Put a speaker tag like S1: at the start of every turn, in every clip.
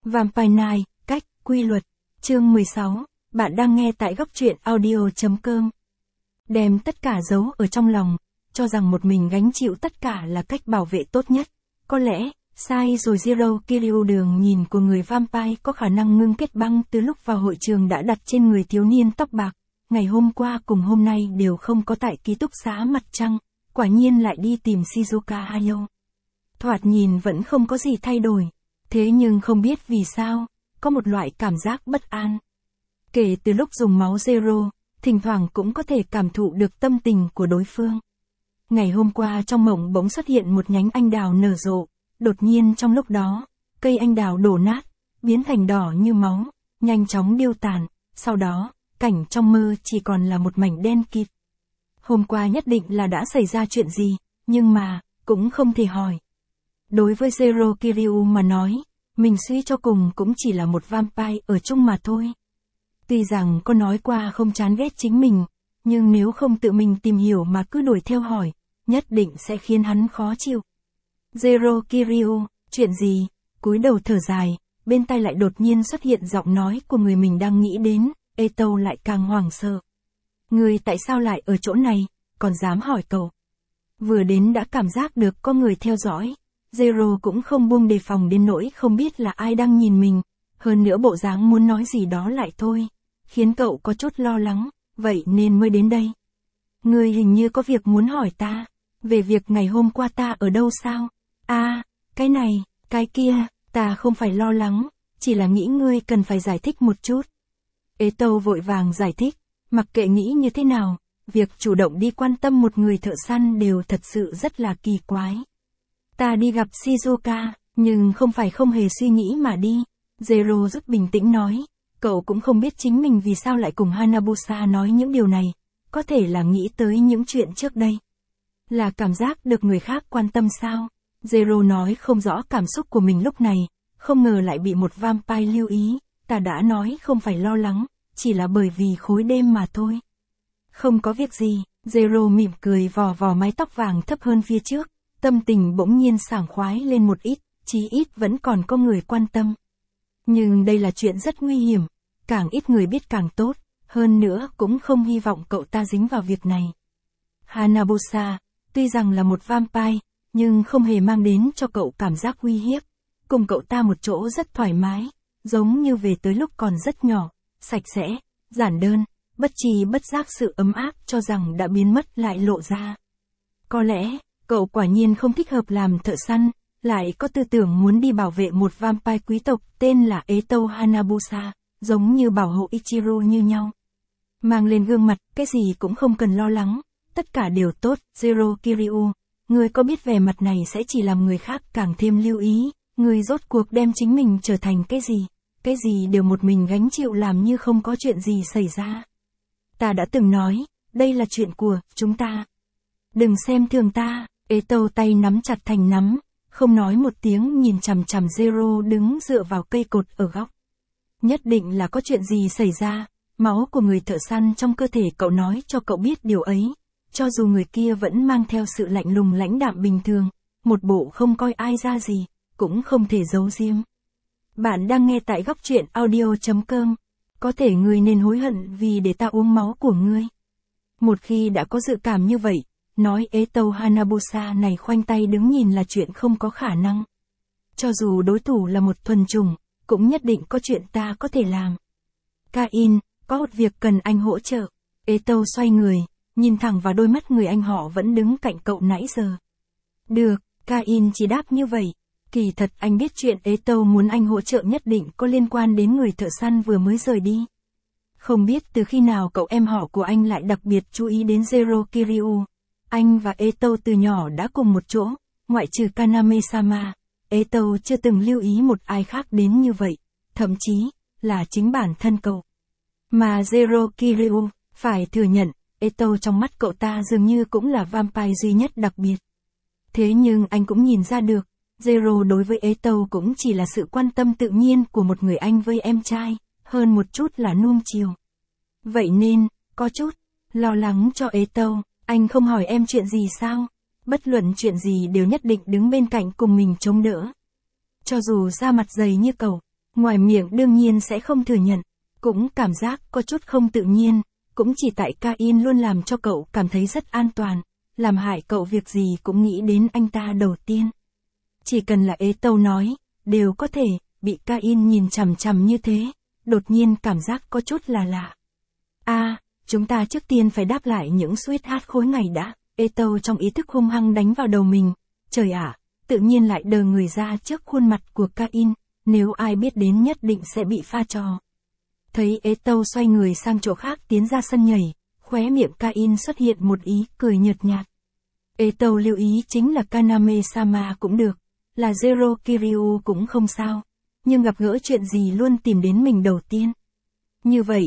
S1: Vampire Night, cách, quy luật, chương 16, bạn đang nghe tại góc truyện audio.com. Đem tất cả giấu ở trong lòng, cho rằng một mình gánh chịu tất cả là cách bảo vệ tốt nhất. Có lẽ, sai rồi. Zero Kiryu. Đường nhìn của người vampire có khả năng ngưng kết băng từ lúc vào hội trường đã đặt trên người thiếu niên tóc bạc. Ngày hôm qua cùng hôm nay đều không có tại ký túc xá mặt trăng, quả nhiên lại đi tìm Shizuka Hayao. Thoạt nhìn vẫn không có gì thay đổi. Thế nhưng không biết vì sao, có một loại cảm giác bất an. Kể từ lúc dùng máu Zero, thỉnh thoảng cũng có thể cảm thụ được tâm tình của đối phương. Ngày hôm qua trong mộng bỗng xuất hiện một nhánh anh đào nở rộ, đột nhiên trong lúc đó, cây anh đào đổ nát, biến thành đỏ như máu, nhanh chóng điêu tàn, sau đó, cảnh trong mơ chỉ còn là một mảnh đen kịt. Hôm qua nhất định là đã xảy ra chuyện gì, nhưng mà, cũng không thể hỏi. Đối với Zero Kiryu mà nói, mình suy cho cùng cũng chỉ là một vampire ở chung mà thôi. Tuy rằng có nói qua không chán ghét chính mình, nhưng nếu không tự mình tìm hiểu mà cứ đuổi theo hỏi, nhất định sẽ khiến hắn khó chịu. Zero Kiryu, chuyện gì? Cúi đầu thở dài, bên tai lại đột nhiên xuất hiện giọng nói của người mình đang nghĩ đến, Eto lại càng hoảng sợ. Người tại sao lại ở chỗ này, còn dám hỏi cậu? Vừa đến đã cảm giác được có người theo dõi. Zero cũng không buông đề phòng đến nỗi không biết là ai đang nhìn mình, hơn nữa bộ dáng muốn nói gì đó lại thôi, khiến cậu có chút lo lắng, vậy nên mới đến đây. Ngươi hình như có việc muốn hỏi ta, về việc ngày hôm qua ta ở đâu sao? Cái này, cái kia, ta không phải lo lắng, chỉ là nghĩ ngươi cần phải giải thích một chút. Eto vội vàng giải thích, mặc kệ nghĩ như thế nào, việc chủ động đi quan tâm một người thợ săn đều thật sự rất là kỳ quái. Ta đi gặp Shizuka, nhưng không phải không hề suy nghĩ mà đi. Zero rất bình tĩnh nói, cậu cũng không biết chính mình vì sao lại cùng Hanabusa nói những điều này, có thể là nghĩ tới những chuyện trước đây. Là cảm giác được người khác quan tâm sao? Zero nói không rõ cảm xúc của mình lúc này, không ngờ lại bị một vampire lưu ý, ta đã nói không phải lo lắng, chỉ là bởi vì khối đêm mà thôi. Không có việc gì, Zero mỉm cười vò vò mái tóc vàng thấp hơn phía trước. Tâm tình bỗng nhiên sảng khoái lên một ít, chí ít vẫn còn có người quan tâm. Nhưng đây là chuyện rất nguy hiểm, càng ít người biết càng tốt, hơn nữa cũng không hy vọng cậu ta dính vào việc này. Hanabusa, tuy rằng là một vampire, nhưng không hề mang đến cho cậu cảm giác uy hiếp. Cùng cậu ta một chỗ rất thoải mái, giống như về tới lúc còn rất nhỏ, sạch sẽ, giản đơn, bất tri bất giác sự ấm áp cho rằng đã biến mất lại lộ ra. Có lẽ, cậu quả nhiên không thích hợp làm thợ săn, lại có tư tưởng muốn đi bảo vệ một vampire quý tộc tên là Eto Hanabusa, giống như bảo hộ Ichiro như nhau. Mang lên gương mặt, cái gì cũng không cần lo lắng, tất cả đều tốt. Zero Kiryu, người có biết vẻ mặt này sẽ chỉ làm người khác càng thêm lưu ý, người rốt cuộc đem chính mình trở thành cái gì đều một mình gánh chịu làm như không có chuyện gì xảy ra. Ta đã từng nói, đây là chuyện của chúng ta. Đừng xem thường ta. Eto tay nắm chặt thành nắm, không nói một tiếng nhìn chằm chằm Zero đứng dựa vào cây cột ở góc. Nhất định là có chuyện gì xảy ra, máu của người thợ săn trong cơ thể cậu nói cho cậu biết điều ấy, cho dù người kia vẫn mang theo sự lạnh lùng lãnh đạm bình thường, một bộ không coi ai ra gì, cũng không thể giấu giếm. Bạn đang nghe tại góc truyện audio.com, có thể ngươi nên hối hận vì để ta uống máu của ngươi. Một khi đã có dự cảm như vậy, nói Eto Hanabusa này khoanh tay đứng nhìn là chuyện không có khả năng. Cho dù đối thủ là một thuần chủng, cũng nhất định có chuyện ta có thể làm. Kain, có một việc cần anh hỗ trợ. Eto xoay người, nhìn thẳng vào đôi mắt người anh họ vẫn đứng cạnh cậu nãy giờ. Được, Kain chỉ đáp như vậy. Kỳ thật anh biết chuyện Eto muốn anh hỗ trợ nhất định có liên quan đến người thợ săn vừa mới rời đi. Không biết từ khi nào cậu em họ của anh lại đặc biệt chú ý đến Zero Kiryu. Anh và Eto từ nhỏ đã cùng một chỗ, ngoại trừ Kaname-sama, Eto chưa từng lưu ý một ai khác đến như vậy, thậm chí, là chính bản thân cậu. Mà Zero Kiryu, phải thừa nhận, Eto trong mắt cậu ta dường như cũng là vampire duy nhất đặc biệt. Thế nhưng anh cũng nhìn ra được, Zero đối với Eto cũng chỉ là sự quan tâm tự nhiên của một người anh với em trai, hơn một chút là nuông chiều. Vậy nên, có chút, lo lắng cho Eto. Anh không hỏi em chuyện gì sao? Bất luận chuyện gì đều nhất định đứng bên cạnh cùng mình chống đỡ. Cho dù da mặt dày như cậu, Ngoài miệng đương nhiên sẽ không thừa nhận, cũng cảm giác có chút không tự nhiên, cũng chỉ tại Cain luôn làm cho cậu cảm thấy rất an toàn, làm hại cậu việc gì cũng nghĩ đến anh ta đầu tiên. Chỉ cần là ế tâu nói, đều có thể, bị Cain nhìn chằm chằm như thế, đột nhiên cảm giác có chút là lạ. Chúng ta trước tiên phải đáp lại những sweetheart khối ngày đã, ế tâu trong ý thức hung hăng đánh vào đầu mình, trời ạ, tự nhiên lại đờ người ra trước khuôn mặt của Cain, nếu ai biết đến nhất định sẽ bị pha trò. Thấy ế tâu xoay người sang chỗ khác tiến ra sân nhảy, khóe miệng Cain xuất hiện một ý cười nhợt nhạt. Ế tâu lưu ý chính là Kaname-sama cũng được, là Zero Kiryu cũng không sao, nhưng gặp gỡ chuyện gì luôn tìm đến mình đầu tiên. Như vậy,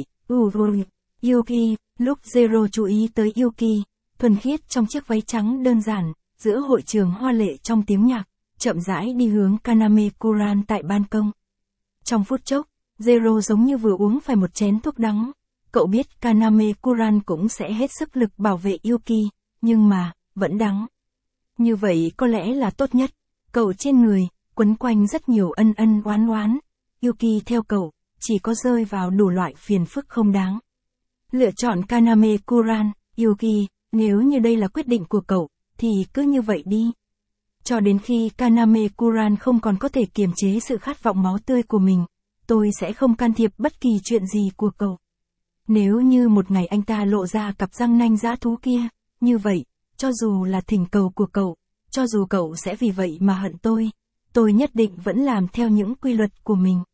S1: Yuki, lúc Zero chú ý tới Yuki, thuần khiết trong chiếc váy trắng đơn giản, giữa hội trường hoa lệ trong tiếng nhạc, chậm rãi đi hướng Kaname-kuran tại ban công. Trong phút chốc, Zero giống như vừa uống phải một chén thuốc đắng. Cậu biết Kaname-kuran cũng sẽ hết sức lực bảo vệ Yuki, nhưng mà, vẫn đắng. Như vậy có lẽ là tốt nhất. Cậu trên người, quấn quanh rất nhiều ân ân oán oán. Yuki theo cậu, chỉ có rơi vào đủ loại phiền phức không đáng. Lựa chọn Kaname-kuran, Yuki, nếu như đây là quyết định của cậu, thì cứ như vậy đi. Cho đến khi Kaname-kuran không còn có thể kiềm chế sự khát vọng máu tươi của mình, tôi sẽ không can thiệp bất kỳ chuyện gì của cậu. Nếu như một ngày anh ta lộ ra cặp răng nanh dã thú kia, như vậy, cho dù là thỉnh cầu của cậu, cho dù cậu sẽ vì vậy mà hận tôi nhất định vẫn làm theo những quy luật của mình.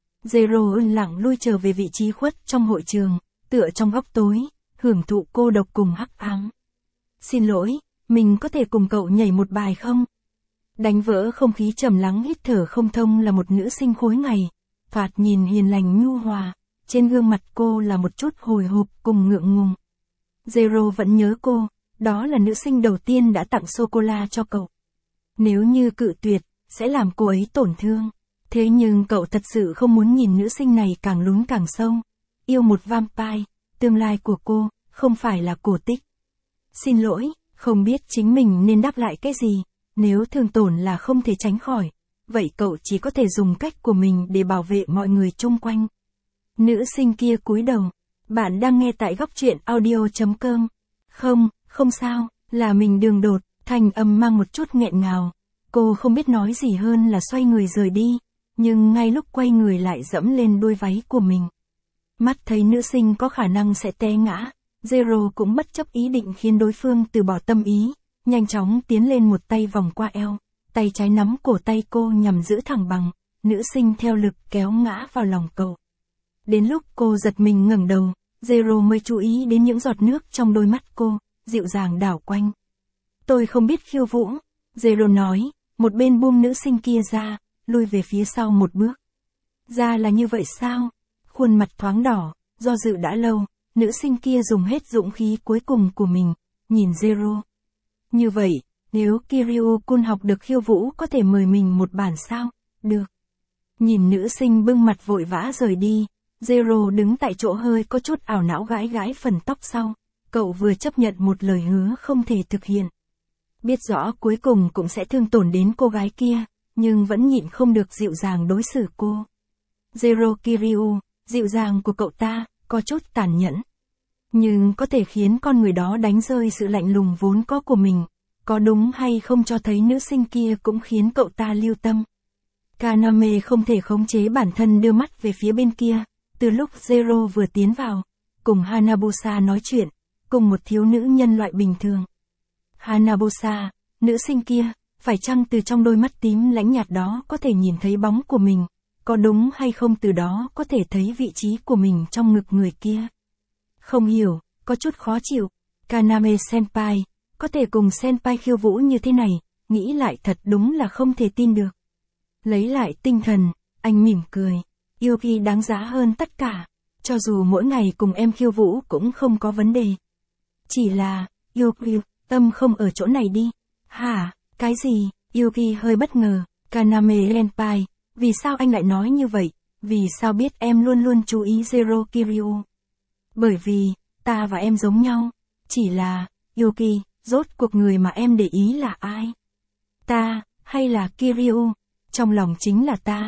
S1: Zero yên lặng lui trở về vị trí khuất trong hội trường, tựa trong góc tối, hưởng thụ cô độc cùng hắc ám. Xin lỗi, mình có thể cùng cậu nhảy một bài không? Đánh vỡ không khí trầm lắng hít thở không thông là một nữ sinh khối ngày, thoạt nhìn hiền lành nhu hòa, trên gương mặt cô là một chút hồi hộp cùng ngượng ngùng. Zero vẫn nhớ cô, đó là nữ sinh đầu tiên đã tặng sô-cô-la cho cậu. Nếu như cự tuyệt, sẽ làm cô ấy tổn thương. Thế nhưng cậu thật sự không muốn nhìn nữ sinh này càng lún càng sâu. Yêu một vampire, tương lai của cô, không phải là cổ tích. Xin lỗi, không biết chính mình nên đáp lại cái gì, nếu thương tổn là không thể tránh khỏi, vậy cậu chỉ có thể dùng cách của mình để bảo vệ mọi người chung quanh. Nữ sinh kia cúi đầu, bạn đang nghe tại góc truyện audio.com. Không sao, là mình đường đột, thanh âm mang một chút nghẹn ngào. Cô không biết nói gì hơn là xoay người rời đi, nhưng ngay lúc quay người lại dẫm lên đuôi váy của mình. Mắt thấy nữ sinh có khả năng sẽ té ngã, Zero cũng bất chấp ý định khiến đối phương từ bỏ tâm ý, nhanh chóng tiến lên một tay vòng qua eo, tay trái nắm cổ tay cô nhằm giữ thẳng bằng, nữ sinh theo lực kéo ngã vào lòng cậu. Đến lúc cô giật mình ngẩng đầu, Zero mới chú ý đến những giọt nước trong đôi mắt cô, dịu dàng đảo quanh. Tôi không biết khiêu vũ, Zero nói, một bên buông nữ sinh kia ra, lui về phía sau một bước. Ra là như vậy sao? Khuôn mặt thoáng đỏ, do dự đã lâu, nữ sinh kia dùng hết dũng khí cuối cùng của mình, nhìn Zero. Như vậy, nếu Kiryu-kun học được khiêu vũ có thể mời mình một bản sao? Được. Nhìn nữ sinh bưng mặt vội vã rời đi, Zero đứng tại chỗ hơi có chút ảo não gãi gãi phần tóc sau. Cậu vừa chấp nhận một lời hứa không thể thực hiện. Biết rõ cuối cùng cũng sẽ thương tổn đến cô gái kia, nhưng vẫn nhịn không được dịu dàng đối xử cô. Zero Kiryu, dịu dàng của cậu ta, có chút tàn nhẫn. Nhưng có thể khiến con người đó đánh rơi sự lạnh lùng vốn có của mình. Có đúng hay không cho thấy nữ sinh kia cũng khiến cậu ta lưu tâm. Kaname không thể khống chế bản thân đưa mắt về phía bên kia, từ lúc Zero vừa tiến vào, cùng Hanabusa nói chuyện, cùng một thiếu nữ nhân loại bình thường. Hanabusa, nữ sinh kia, phải chăng từ trong đôi mắt tím lãnh nhạt đó có thể nhìn thấy bóng của mình, có đúng hay không từ đó có thể thấy vị trí của mình trong ngực người kia. Không hiểu, có chút khó chịu, Kaname senpai, có thể cùng senpai khiêu vũ như thế này, nghĩ lại thật đúng là không thể tin được. Lấy lại tinh thần, anh mỉm cười, Yuki đáng giá hơn tất cả, cho dù mỗi ngày cùng em khiêu vũ cũng không có vấn đề. Chỉ là, Yuki, tâm không ở chỗ này đi. Hả, cái gì? Yuki hơi bất ngờ, Kaname senpai, vì sao anh lại nói như vậy? Vì sao biết em luôn luôn chú ý Zero Kiryu? Bởi vì, ta và em giống nhau. Chỉ là, Yuki, rốt cuộc người mà em để ý là ai? Ta, hay là Kiryu? Trong lòng chính là ta,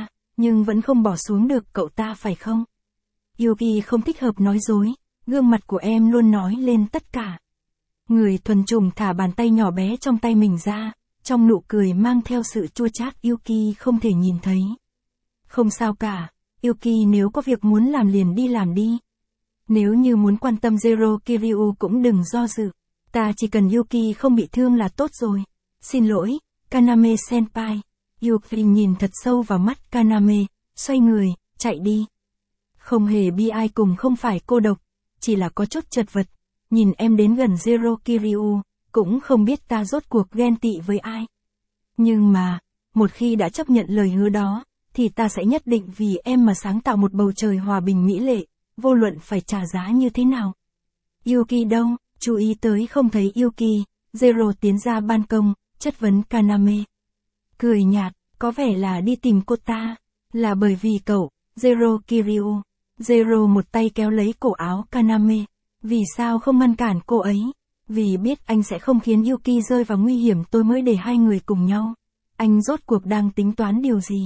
S1: nhưng vẫn không bỏ xuống được cậu ta phải không? Yuki không thích hợp nói dối, gương mặt của em luôn nói lên tất cả. Người thuần chủng thả bàn tay nhỏ bé trong tay mình ra, trong nụ cười mang theo sự chua chát Yuki không thể nhìn thấy. Không sao cả, Yuki, nếu có việc muốn làm liền đi làm đi. Nếu như muốn quan tâm Zero Kiryu cũng đừng do dự. Ta chỉ cần Yuki không bị thương là tốt rồi. Xin lỗi, Kaname senpai. Yuki nhìn thật sâu vào mắt Kaname, xoay người, chạy đi. Không hề bi ai cùng không phải cô độc, chỉ là có chút chật vật. Nhìn em đến gần Zero Kiryu, cũng không biết ta rốt cuộc ghen tị với ai. Nhưng mà, một khi đã chấp nhận lời hứa đó, thì ta sẽ nhất định vì em mà sáng tạo một bầu trời hòa bình mỹ lệ, vô luận phải trả giá như thế nào. Yuki đâu? Chú ý tới không thấy Yuki, Zero tiến ra ban công, chất vấn Kaname. Cười nhạt, có vẻ là đi tìm cô ta, là bởi vì cậu, Zero Kiryu. Zero một tay kéo lấy cổ áo Kaname. Vì sao không ngăn cản cô ấy? Vì biết anh sẽ không khiến Yuki rơi vào nguy hiểm tôi mới để hai người cùng nhau. Anh rốt cuộc đang tính toán điều gì?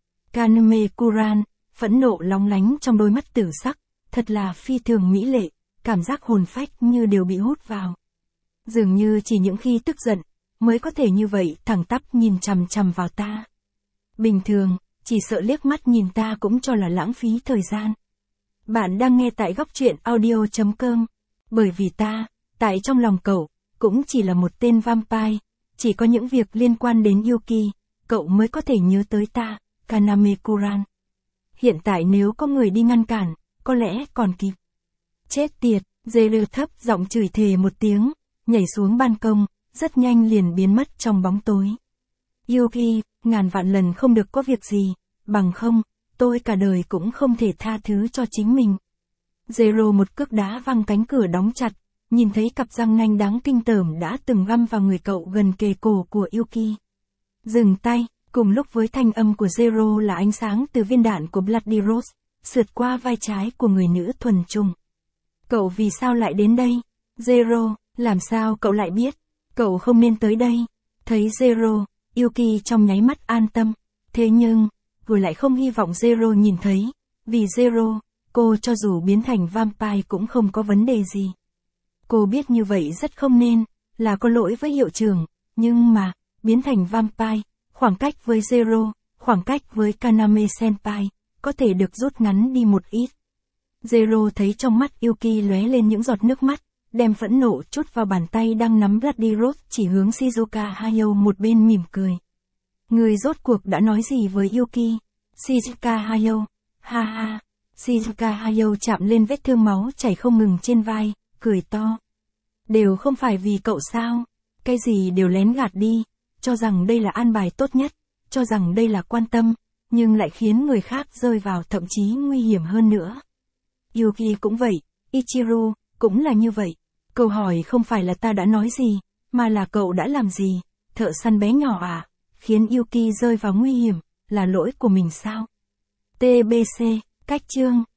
S1: Kaname Kuran, phẫn nộ lóng lánh trong đôi mắt tử sắc, thật là phi thường mỹ lệ, cảm giác hồn phách như đều bị hút vào. Dường như chỉ những khi tức giận, mới có thể như vậy thẳng tắp nhìn chằm chằm vào ta. Bình thường, chỉ sợ liếc mắt nhìn ta cũng cho là lãng phí thời gian. Bạn đang nghe tại góc truyện audio.com. Bởi vì ta, tại trong lòng cậu, cũng chỉ là một tên vampire, chỉ có những việc liên quan đến Yuki, cậu mới có thể nhớ tới ta, Kaname Kuran. Hiện tại nếu có người đi ngăn cản, có lẽ còn kịp. Chết tiệt, Zero thấp giọng chửi thề một tiếng, nhảy xuống ban công, rất nhanh liền biến mất trong bóng tối. Yuki, ngàn vạn lần không được có việc gì, bằng không, tôi cả đời cũng không thể tha thứ cho chính mình. Zero một cước đá văng cánh cửa đóng chặt, nhìn thấy cặp răng nanh đáng kinh tởm đã từng găm vào người cậu gần kề cổ của Yuki. Dừng tay, cùng lúc với thanh âm của Zero là ánh sáng từ viên đạn của Bloody Rose, sượt qua vai trái của người nữ thuần chủng. Cậu vì sao lại đến đây? Zero, làm sao cậu lại biết? Cậu không nên tới đây. Thấy Zero, Yuki trong nháy mắt an tâm. Thế nhưng, rồi lại không hy vọng Zero nhìn thấy. Vì Zero, cô cho dù biến thành vampire cũng không có vấn đề gì. Cô biết như vậy rất không nên, là có lỗi với hiệu trưởng. Nhưng mà, biến thành vampire, khoảng cách với Zero, khoảng cách với Kaname senpai, có thể được rút ngắn đi một ít. Zero thấy trong mắt Yuki lóe lên những giọt nước mắt, đem phẫn nộ chút vào bàn tay đang nắm Bloody Rose chỉ hướng Shizuka Hayao một bên mỉm cười. Người rốt cuộc đã nói gì với Yuki? Shizuka Hayao, ha ha. Shizuka Hayao chạm lên vết thương máu chảy không ngừng trên vai, cười to. Đều không phải vì cậu sao? Cái gì đều lén gạt đi, cho rằng đây là an bài tốt nhất, cho rằng đây là quan tâm, nhưng lại khiến người khác rơi vào thậm chí nguy hiểm hơn nữa. Yuki cũng vậy, Ichiru, cũng là như vậy. Câu hỏi không phải là ta đã nói gì, mà là cậu đã làm gì, thợ săn bé nhỏ à, khiến Yuki rơi vào nguy hiểm, là lỗi của mình sao? TBC, cách chương.